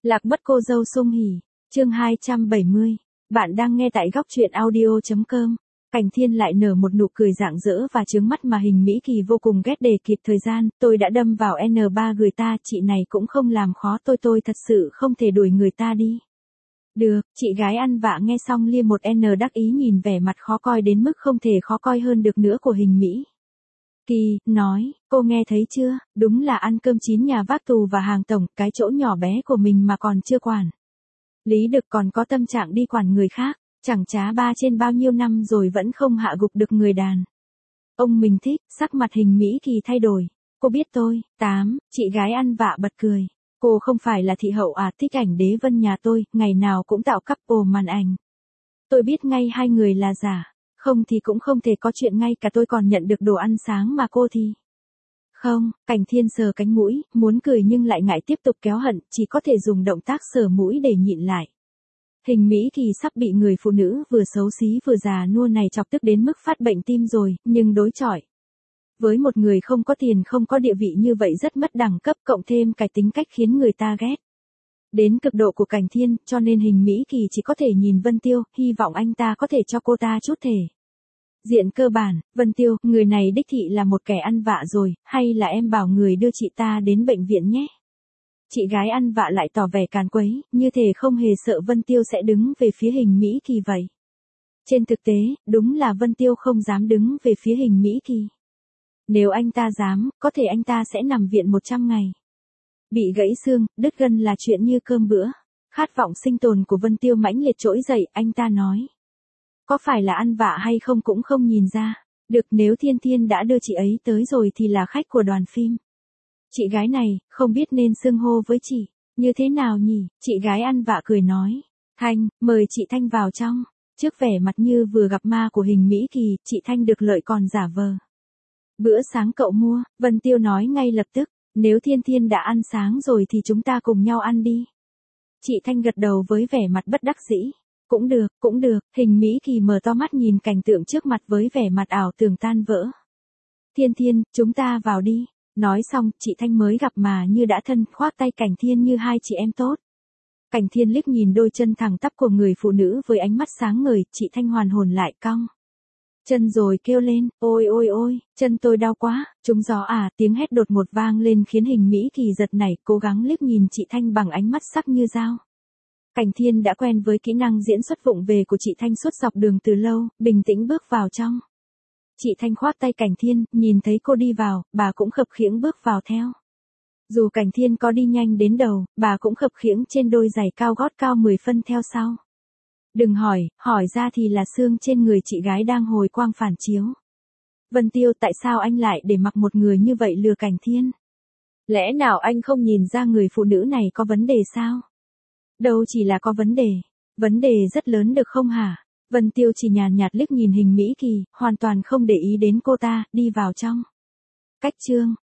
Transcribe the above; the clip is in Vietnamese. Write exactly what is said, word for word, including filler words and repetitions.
Lạc mất cô dâu Sung Hỉ, chương hai trăm bảy mươi. Bạn đang nghe tại góc truyện audio chấm com. Cảnh Thiên lại nở một nụ cười rạng rỡ và trướng mắt mà Hình Mỹ Kỳ vô cùng ghét. Để kịp thời gian, tôi đã đâm vào en ba người ta, chị này cũng không làm khó tôi, tôi thật sự không thể đuổi người ta đi. Được, chị gái ăn vạ nghe xong lia một N đắc ý nhìn vẻ mặt khó coi đến mức không thể khó coi hơn được nữa của Hình Mỹ Kỳ, nói, cô nghe thấy chưa, đúng là ăn cơm chín nhà vác tù và hàng tổng, cái chỗ nhỏ bé của mình mà còn chưa quản. Lý Đực còn có tâm trạng đi quản người khác, chẳng chá ba trên bao nhiêu năm rồi vẫn không hạ gục được người đàn ông mình thích. Sắc mặt Hình Mỹ Kỳ thay đổi. Cô biết tôi, tám, chị gái ăn vạ bật cười. Cô không phải là thị hậu à, thích ảnh đế vân nhà tôi, ngày nào cũng tạo couple màn ảnh. Tôi biết ngay hai người là giả. Không thì cũng không thể có chuyện, ngay cả tôi còn nhận được đồ ăn sáng mà cô thì không. Cảnh Thiên sờ cánh mũi, muốn cười nhưng lại ngại tiếp tục kéo hận, chỉ có thể dùng động tác sờ mũi để nhịn lại. Hình Mỹ Kỳ sắp bị người phụ nữ vừa xấu xí vừa già nua này chọc tức đến mức phát bệnh tim rồi, nhưng đối chọi với một người không có tiền không có địa vị như vậy rất mất đẳng cấp, cộng thêm cái tính cách khiến người ta ghét đến cực độ của Cảnh Thiên, cho nên Hình Mỹ Kỳ chỉ có thể nhìn Vân Tiêu, hy vọng anh ta có thể cho cô ta chút thể diện cơ bản. Vân Tiêu, người này đích thị là một kẻ ăn vạ rồi, hay là em bảo người đưa chị ta đến bệnh viện nhé. Chị gái ăn vạ lại tỏ vẻ càn quấy, như thể không hề sợ Vân Tiêu sẽ đứng về phía Hình Mỹ Kỳ vậy. Trên thực tế, đúng là Vân Tiêu không dám đứng về phía Hình Mỹ Kỳ. Nếu anh ta dám, có thể anh ta sẽ nằm viện một trăm ngày. Bị gãy xương, đứt gân là chuyện như cơm bữa. Khát vọng sinh tồn của Vân Tiêu mãnh liệt trỗi dậy, anh ta nói. Có phải là ăn vạ hay không cũng không nhìn ra. Được, nếu Thiên Thiên đã đưa chị ấy tới rồi thì là khách của đoàn phim. Chị gái này, không biết nên xưng hô với chị như thế nào nhỉ? Chị gái ăn vạ cười nói. Thanh, mời chị Thanh vào trong. Trước vẻ mặt như vừa gặp ma của Hình Mỹ Kỳ, chị Thanh được lợi còn giả vờ. Bữa sáng cậu mua, Vân Tiêu nói ngay lập tức. Nếu Thiên Thiên đã ăn sáng rồi thì chúng ta cùng nhau ăn đi. Chị Thanh gật đầu với vẻ mặt bất đắc dĩ. Cũng được, cũng được. Hình Mỹ Kỳ mở to mắt nhìn cảnh tượng trước mặt với vẻ mặt ảo tưởng tan vỡ. Thiên Thiên, chúng ta vào đi. Nói xong, chị Thanh mới gặp mà như đã thân, khoác tay Cảnh Thiên như hai chị em tốt. Cảnh Thiên liếc nhìn đôi chân thẳng tắp của người phụ nữ với ánh mắt sáng ngời, chị Thanh hoàn hồn lại cong chân rồi kêu lên, ôi ôi ôi, chân tôi đau quá, trúng gió à, tiếng hét đột ngột vang lên khiến Hình Mỹ Kỳ giật nảy, cố gắng liếc nhìn chị Thanh bằng ánh mắt sắc như dao. Cảnh Thiên đã quen với kỹ năng diễn xuất vụng về của chị Thanh suốt dọc đường từ lâu, bình tĩnh bước vào trong. Chị Thanh khoác tay Cảnh Thiên, nhìn thấy cô đi vào, bà cũng khập khiễng bước vào theo. Dù Cảnh Thiên có đi nhanh đến đầu, bà cũng khập khiễng trên đôi giày cao gót cao mười phân theo sau. Đừng hỏi, hỏi ra thì là xương trên người chị gái đang hồi quang phản chiếu. Vân Tiêu, tại sao anh lại để mặc một người như vậy lừa Cảnh Thiên? Lẽ nào anh không nhìn ra người phụ nữ này có vấn đề sao? Đâu chỉ là có vấn đề, vấn đề rất lớn được không hả? Vân Tiêu chỉ nhàn nhạt liếc nhìn Hình Mỹ Kỳ, hoàn toàn không để ý đến cô ta, đi vào trong. Cách chương